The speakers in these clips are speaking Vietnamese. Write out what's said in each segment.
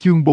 Chương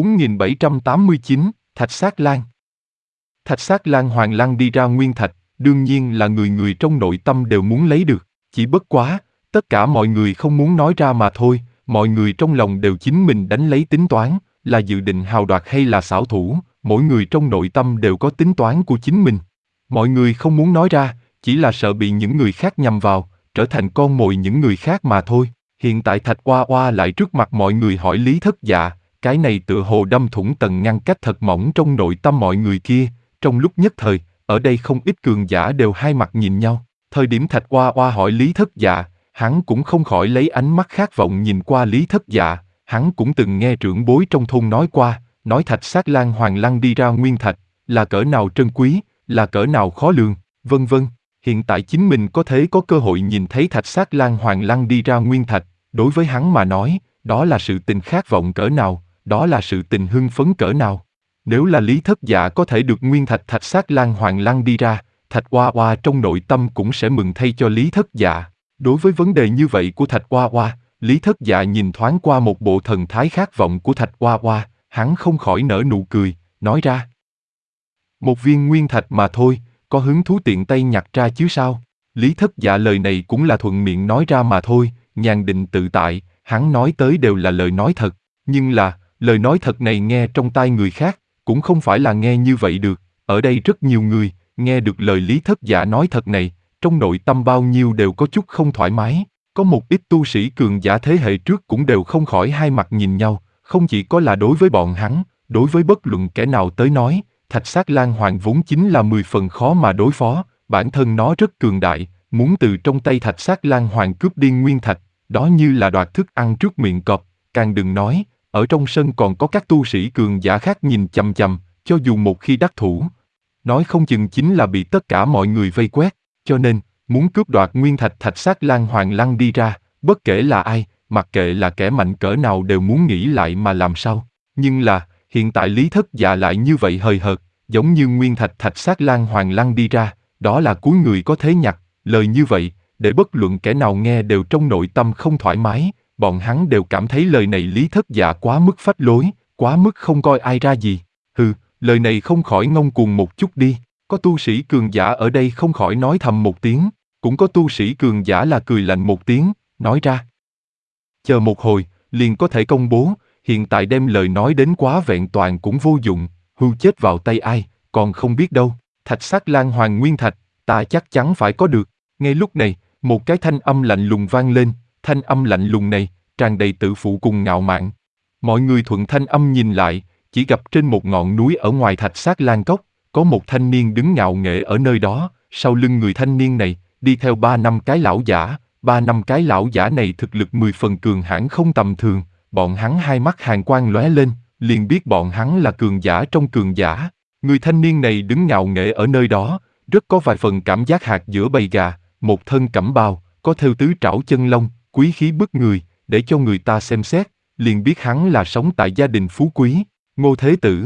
4789, Thạch Sát Lan. Thạch Sát Lan Hoàng Lăng đi ra nguyên thạch, đương nhiên là người người trong nội tâm đều muốn lấy được, chỉ bất quá, tất cả mọi người không muốn nói ra mà thôi, mọi người trong lòng đều chính mình đánh lấy tính toán, là dự định hào đoạt hay là xảo thủ, mỗi người trong nội tâm đều có tính toán của chính mình. Mọi người không muốn nói ra, chỉ là sợ bị những người khác nhầm vào, trở thành con mồi những người khác mà thôi. Hiện tại Thạch Oa Oa lại trước mặt mọi người hỏi Lý Thất Dạ, cái này tựa hồ đâm thủng tầng ngăn cách thật mỏng trong nội tâm mọi người kia. Trong lúc nhất thời, ở đây không ít cường giả đều hai mặt nhìn nhau. Thời điểm Thạch Oa Oa hỏi Lý Thất Dạ, hắn cũng không khỏi lấy ánh mắt khát vọng nhìn qua Lý Thất Dạ. Hắn cũng từng nghe trưởng bối trong thôn nói qua, nói Thạch Sát Lan Hoàng Lăng đi ra nguyên thạch, là cỡ nào trân quý, là cỡ nào khó lường, vân vân. Hiện tại chính mình có cơ hội nhìn thấy Thạch Sát Lan Hoàng Lăng đi ra nguyên thạch, đối với hắn mà nói, đó là sự tình khát vọng cỡ nào, đó là sự tình hưng phấn cỡ nào. Nếu là Lý Thất Dạ có thể được nguyên thạch Thạch Sát Lan Hoàng Lăng đi ra, Thạch Oa Oa trong nội tâm cũng sẽ mừng thay cho Lý Thất Dạ. Đối với vấn đề như vậy của Thạch Oa Oa, Lý Thất Dạ nhìn thoáng qua một bộ thần thái khát vọng của Thạch Oa Oa, hắn không khỏi nở nụ cười, nói ra. Một viên nguyên thạch mà thôi, có hứng thú tiện tay nhặt ra chứ sao? Lý Thất Dạ lời này cũng là thuận miệng nói ra mà thôi, nhàn định tự tại, hắn nói tới đều là lời nói thật, nhưng là, lời nói thật này nghe trong tai người khác, cũng không phải là nghe như vậy được, ở đây rất nhiều người, nghe được lời Lý Thất Dạ nói thật này, trong nội tâm bao nhiêu đều có chút không thoải mái, có một ít tu sĩ cường giả thế hệ trước cũng đều không khỏi hai mặt nhìn nhau, không chỉ có là đối với bọn hắn, đối với bất luận kẻ nào tới nói, Thạch Sát Lan Hoàng vốn chính là 10 phần khó mà đối phó, bản thân nó rất cường đại, muốn từ trong tay Thạch Sát Lan Hoàng cướp đi nguyên thạch, đó như là đoạt thức ăn trước miệng cọp, càng đừng nói, ở trong sân còn có các tu sĩ cường giả khác nhìn chằm chằm, cho dù một khi đắc thủ, nói không chừng chính là bị tất cả mọi người vây quét, cho nên, muốn cướp đoạt nguyên thạch Thạch Sát Lan Hoàng Lăng đi ra, bất kể là ai, mặc kệ là kẻ mạnh cỡ nào đều muốn nghĩ lại mà làm sao, nhưng là, hiện tại Lý Thất Dạ lại như vậy hời hợt, giống như nguyên thạch Thạch Sát Lan Hoàng Lăng đi ra, đó là cuối người có thế nhặt, lời như vậy, để bất luận kẻ nào nghe đều trong nội tâm không thoải mái, bọn hắn đều cảm thấy lời này Lý Thất Dạ quá mức phách lối, quá mức không coi ai ra gì. Hừ, lời này không khỏi ngông cuồng một chút đi, có tu sĩ cường giả ở đây không khỏi nói thầm một tiếng, cũng có tu sĩ cường giả là cười lạnh một tiếng, nói ra. Chờ một hồi, liền có thể công bố, hiện tại đem lời nói đến quá vẹn toàn cũng vô dụng, hưu chết vào tay ai, còn không biết đâu, Thạch Sát Lan Hoàng Nguyên Thạch, ta chắc chắn phải có được. Ngay lúc này, một cái thanh âm lạnh lùng vang lên, thanh âm lạnh lùng này, tràn đầy tự phụ cùng ngạo mạn. Mọi người thuận thanh âm nhìn lại, chỉ gặp trên một ngọn núi ở ngoài Thạch Sát Lan Cốc, có một thanh niên đứng ngạo nghễ ở nơi đó, sau lưng người thanh niên này, đi theo 3-5 cái lão giả, 3-5 cái lão giả này thực lực 10 phần cường hãn không tầm thường, bọn hắn hai mắt hàn quang lóe lên, liền biết bọn hắn là cường giả trong cường giả. Người thanh niên này đứng ngạo nghễ ở nơi đó, rất có vài phần cảm giác hạt giữa bầy gà, một thân cẩm bào, có thêu tứ trảo chân long, quý khí bức người, để cho người ta xem xét, liền biết hắn là sống tại gia đình phú quý, Ngô Thế Tử.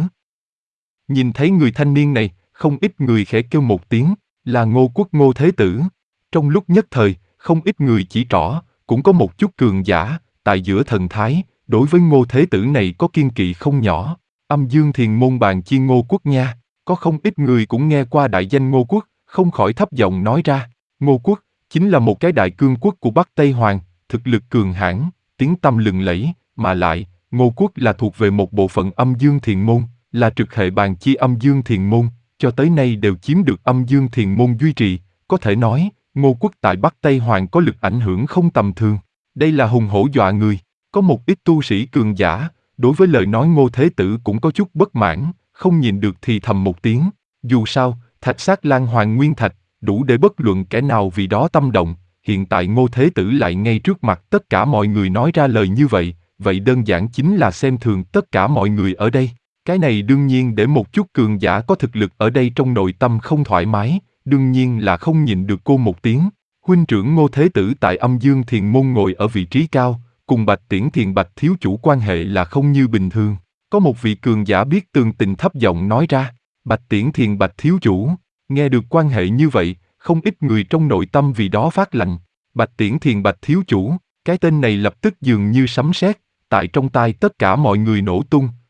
Nhìn thấy người thanh niên này, không ít người khẽ kêu một tiếng, là Ngô Quốc Ngô Thế Tử. Trong lúc nhất thời, không ít người chỉ trỏ, cũng có một chút cường giả, tại giữa thần thái, đối với Ngô Thế Tử này có kiên kỵ không nhỏ. Âm Dương Thiền Môn bàn chi Ngô Quốc nha, có không ít người cũng nghe qua đại danh Ngô Quốc, không khỏi thấp giọng nói ra, Ngô Quốc chính là một cái đại cương quốc của Bắc Tây Hoàng, thực lực cường hãn, tiếng tăm lừng lẫy, mà lại, Ngô Quốc là thuộc về một bộ phận Âm Dương Thiền Môn, là trực hệ bàn chi Âm Dương Thiền Môn, cho tới nay đều chiếm được Âm Dương Thiền Môn duy trì, có thể nói, Ngô Quốc tại Bắc Tây Hoàng có lực ảnh hưởng không tầm thường. Đây là hùng hổ dọa người, có một ít tu sĩ cường giả, đối với lời nói Ngô Thế Tử cũng có chút bất mãn, không nhìn được thì thầm một tiếng, dù sao, Thạch Sát Lan Hoàng Nguyên Thạch, đủ để bất luận kẻ nào vì đó tâm động, hiện tại Ngô Thế Tử lại ngay trước mặt tất cả mọi người nói ra lời như vậy, vậy đơn giản chính là xem thường tất cả mọi người ở đây. Cái này đương nhiên để một chút cường giả có thực lực ở đây trong nội tâm không thoải mái, đương nhiên là không nhịn được cô một tiếng. Huynh trưởng Ngô Thế Tử tại Âm Dương Thiền Môn ngồi ở vị trí cao, cùng Bạch Tiễn Thiền Bạch thiếu chủ quan hệ là không như bình thường. Có một vị cường giả biết tường tình thấp giọng nói ra, Bạch Tiễn Thiền Bạch thiếu chủ, nghe được quan hệ như vậy, không ít người trong nội tâm vì đó phát lạnh. Bạch Tiễn Thiền Bạch thiếu chủ, cái tên này lập tức dường như sấm sét, tại trong tai tất cả mọi người nổ tung,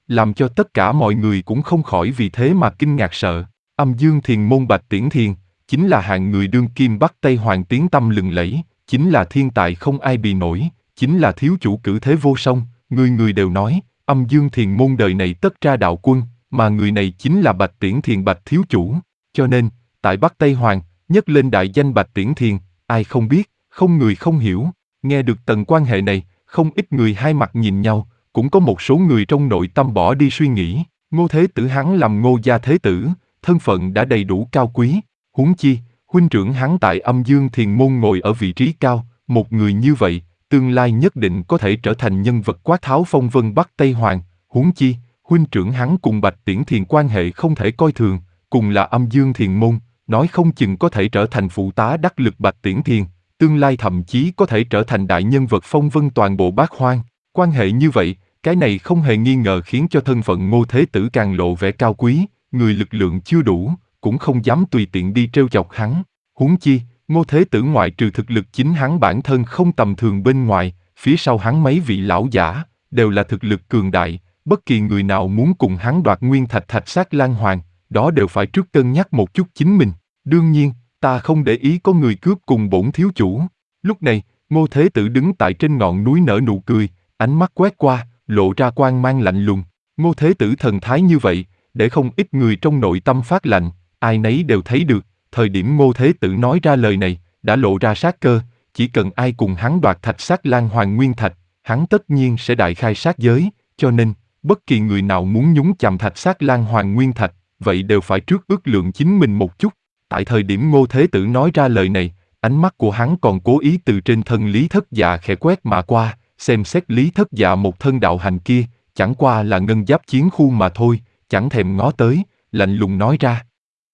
làm cho tất cả mọi người cũng không khỏi vì thế mà kinh ngạc sợ. Âm Dương Thiền Môn Bạch Tiễn Thiền, chính là hạng người đương kim Bắc Tây Hoàng tiếng tăm lừng lẫy, chính là thiên tài không ai bì nổi, chính là thiếu chủ cử thế vô song, người người đều nói, Âm Dương Thiền Môn đời này tất ra đạo quân, mà người này chính là Bạch Tiễn Thiền Bạch thiếu chủ. Cho nên, tại Bắc Tây Hoàng, nhấc lên đại danh Bạch Tiễn Thiền, ai không biết, không người không hiểu. Nghe được tầng quan hệ này, không ít người hai mặt nhìn nhau, cũng có một số người trong nội tâm bỏ đi suy nghĩ, Ngô Thế Tử hắn làm Ngô gia thế tử, thân phận đã đầy đủ cao quý, huống chi, huynh trưởng hắn tại Âm Dương Thiền Môn ngồi ở vị trí cao, một người như vậy, tương lai nhất định có thể trở thành nhân vật quát tháo phong vân Bắc Tây Hoàng, huống chi, huynh trưởng hắn cùng Bạch Tiễn Thiền quan hệ không thể coi thường, cùng là Âm Dương Thiền Môn, nói không chừng có thể trở thành phụ tá đắc lực Bạch Tiễn Thiền, tương lai thậm chí có thể trở thành đại nhân vật phong vân toàn bộ Bát Hoang. Quan hệ như vậy, cái này không hề nghi ngờ khiến cho thân phận Ngô Thế Tử càng lộ vẻ cao quý, người lực lượng chưa đủ, cũng không dám tùy tiện đi trêu chọc hắn. Huống chi, Ngô Thế Tử ngoại trừ thực lực chính hắn bản thân không tầm thường bên ngoài, phía sau hắn mấy vị lão giả, đều là thực lực cường đại, bất kỳ người nào muốn cùng hắn đoạt nguyên thạch Thạch Sát Lan Hoàng, đó đều phải trước cân nhắc một chút chính mình. Đương nhiên, ta không để ý có người cướp cùng bổn thiếu chủ. Lúc này, Ngô Thế Tử đứng tại trên ngọn núi nở nụ cười, ánh mắt quét qua, lộ ra quang mang lạnh lùng. Ngô Thế Tử thần thái như vậy, để không ít người trong nội tâm phát lạnh, ai nấy đều thấy được, thời điểm Ngô Thế Tử nói ra lời này, đã lộ ra sát cơ, chỉ cần ai cùng hắn đoạt Thạch Sát Lan Hoàng nguyên thạch, hắn tất nhiên sẽ đại khai sát giới, cho nên, bất kỳ người nào muốn nhúng chạm Thạch Sát Lan Hoàng nguyên thạch, vậy đều phải trước ước lượng chính mình một chút. Tại thời điểm Ngô Thế Tử nói ra lời này, ánh mắt của hắn còn cố ý từ trên thân Lý Thất Dạ khẽ quét mà qua, xem xét Lý Thất Dạ một thân đạo hành kia, chẳng qua là ngân giáp chiến khu mà thôi, chẳng thèm ngó tới, lạnh lùng nói ra.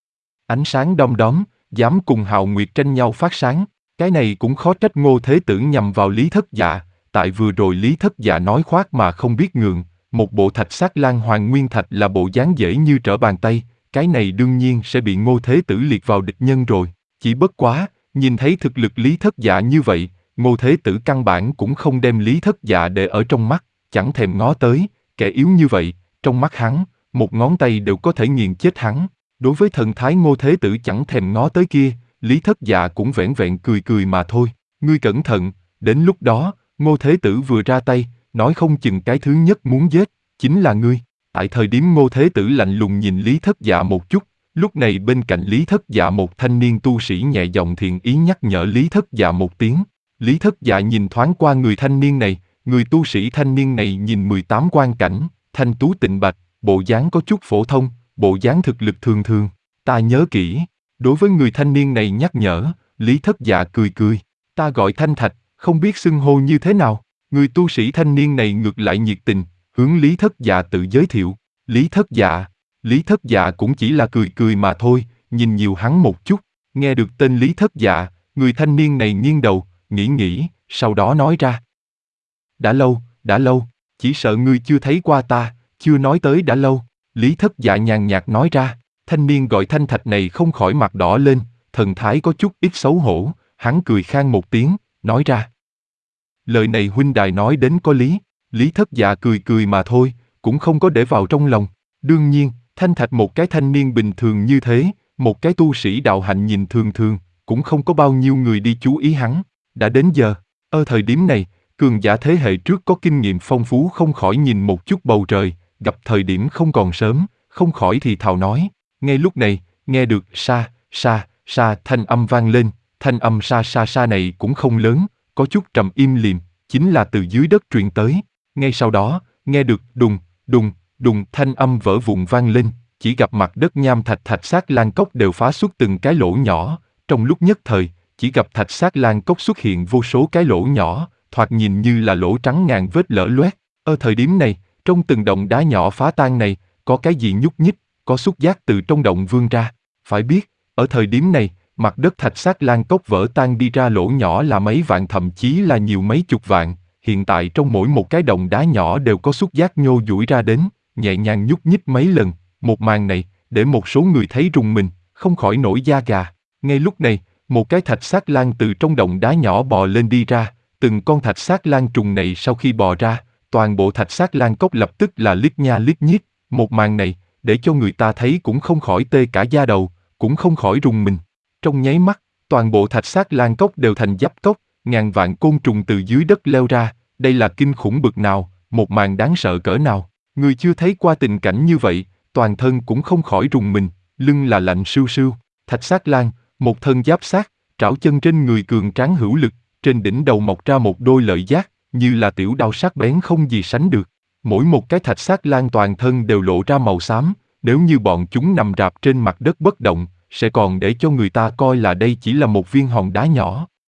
Ánh sáng đom đóm, dám cùng hào nguyệt tranh nhau phát sáng, cái này cũng khó trách Ngô Thế Tử nhằm vào Lý Thất Dạ, tại vừa rồi Lý Thất Dạ nói khoác mà không biết ngượng, một bộ Thạch Sát Lan Hoàng nguyên thạch là bộ dáng dễ như trở bàn tay, cái này đương nhiên sẽ bị Ngô Thế Tử liệt vào địch nhân rồi, chỉ bất quá, nhìn thấy thực lực Lý Thất Dạ như vậy, Ngô Thế Tử căn bản cũng không đem Lý Thất Dạ để ở trong mắt, chẳng thèm ngó tới, kẻ yếu như vậy, trong mắt hắn, một ngón tay đều có thể nghiền chết hắn. Đối với thần thái Ngô Thế Tử chẳng thèm ngó tới kia, Lý Thất Dạ cũng vẻn vẹn cười cười mà thôi. Ngươi cẩn thận, đến lúc đó, Ngô Thế Tử vừa ra tay, nói không chừng cái thứ nhất muốn giết, chính là ngươi. Tại thời điểm Ngô Thế Tử lạnh lùng nhìn Lý Thất Dạ một chút, lúc này bên cạnh Lý Thất Dạ một thanh niên tu sĩ nhẹ giọng thiện ý nhắc nhở Lý Thất Dạ một tiếng. Lý Thất Dạ nhìn thoáng qua người thanh niên này, người tu sĩ thanh niên này nhìn 18 quan cảnh, thanh tú tịnh bạch, bộ dáng có chút phổ thông, bộ dáng thực lực thường thường. Ta nhớ kỹ, đối với người thanh niên này nhắc nhở, Lý Thất Dạ cười cười. Ta gọi Thanh Thạch, không biết xưng hô như thế nào. Người tu sĩ thanh niên này ngược lại nhiệt tình, hướng Lý Thất Dạ tự giới thiệu. Lý Thất Dạ cũng chỉ là cười cười mà thôi, nhìn nhiều hắn một chút. Nghe được tên Lý Thất Dạ, người thanh niên này nghiêng đầu, nghĩ, sau đó nói ra. Đã lâu, chỉ sợ ngươi chưa thấy qua ta, chưa nói tới đã lâu. Lý Thất Dạ nhàn nhạt nói ra, thanh niên gọi Thanh Thạch này không khỏi mặt đỏ lên, thần thái có chút ít xấu hổ, hắn cười khan một tiếng, nói ra. Lời này huynh đài nói đến có lý, Lý Thất Dạ cười cười mà thôi, cũng không có để vào trong lòng. Đương nhiên, Thanh Thạch một cái thanh niên bình thường như thế, một cái tu sĩ đạo hạnh nhìn thường thường, cũng không có bao nhiêu người đi chú ý hắn. Đã đến giờ, ở thời điểm này, cường giả thế hệ trước có kinh nghiệm phong phú không khỏi nhìn một chút bầu trời, gặp thời điểm không còn sớm, không khỏi thì thào nói. Ngay lúc này, nghe được sa thanh âm vang lên, thanh âm sa này cũng không lớn, có chút trầm im lìm, chính là từ dưới đất truyền tới. Ngay sau đó, nghe được đùng thanh âm vỡ vụn vang lên, chỉ gặp mặt đất nham Thạch Sát Lan Cốc đều phá xuất từng cái lỗ nhỏ, trong lúc nhất thời, chỉ gặp Thạch Sát Lan Cốc xuất hiện vô số cái lỗ nhỏ, thoạt nhìn như là lỗ trắng ngàn vết lở loét. Ở thời điểm này, trong từng động đá nhỏ phá tan này, có cái gì nhúc nhích, có xúc giác từ trong động vươn ra. Phải biết, ở thời điểm này, mặt đất Thạch Sát Lan Cốc vỡ tan đi ra lỗ nhỏ là mấy vạn thậm chí là nhiều mấy chục vạn. Hiện tại trong mỗi một cái động đá nhỏ đều có xúc giác nhô duỗi ra đến, nhẹ nhàng nhúc nhích mấy lần. Một màn này, để một số người thấy rùng mình, không khỏi nổi da gà. Ngay lúc này, một cái Thạch Sát Lan từ trong động đá nhỏ bò lên đi ra. Từng con Thạch Sát Lan trùng này sau khi bò ra, toàn bộ thạch sát lan cốc lập tức là lít nha lít nhít, một màn này, để cho người ta thấy cũng không khỏi tê cả da đầu, cũng không khỏi rùng mình. Trong nháy mắt, toàn bộ thạch sát lan cốc đều thành giáp cốc, ngàn vạn côn trùng từ dưới đất leo ra, đây là kinh khủng bực nào, một màn đáng sợ cỡ nào. Người chưa thấy qua tình cảnh như vậy, toàn thân cũng không khỏi rùng mình, lưng là lạnh sưu sưu. Thạch sát lan, một thân giáp sát, trảo chân trên người cường tráng hữu lực, trên đỉnh đầu mọc ra một đôi lợi giác, như là tiểu đao sắc bén không gì sánh được. Mỗi một cái thạch sát lan toàn thân đều lộ ra màu xám, nếu như bọn chúng nằm rạp trên mặt đất bất động, sẽ còn để cho người ta coi là đây chỉ là một viên hòn đá nhỏ.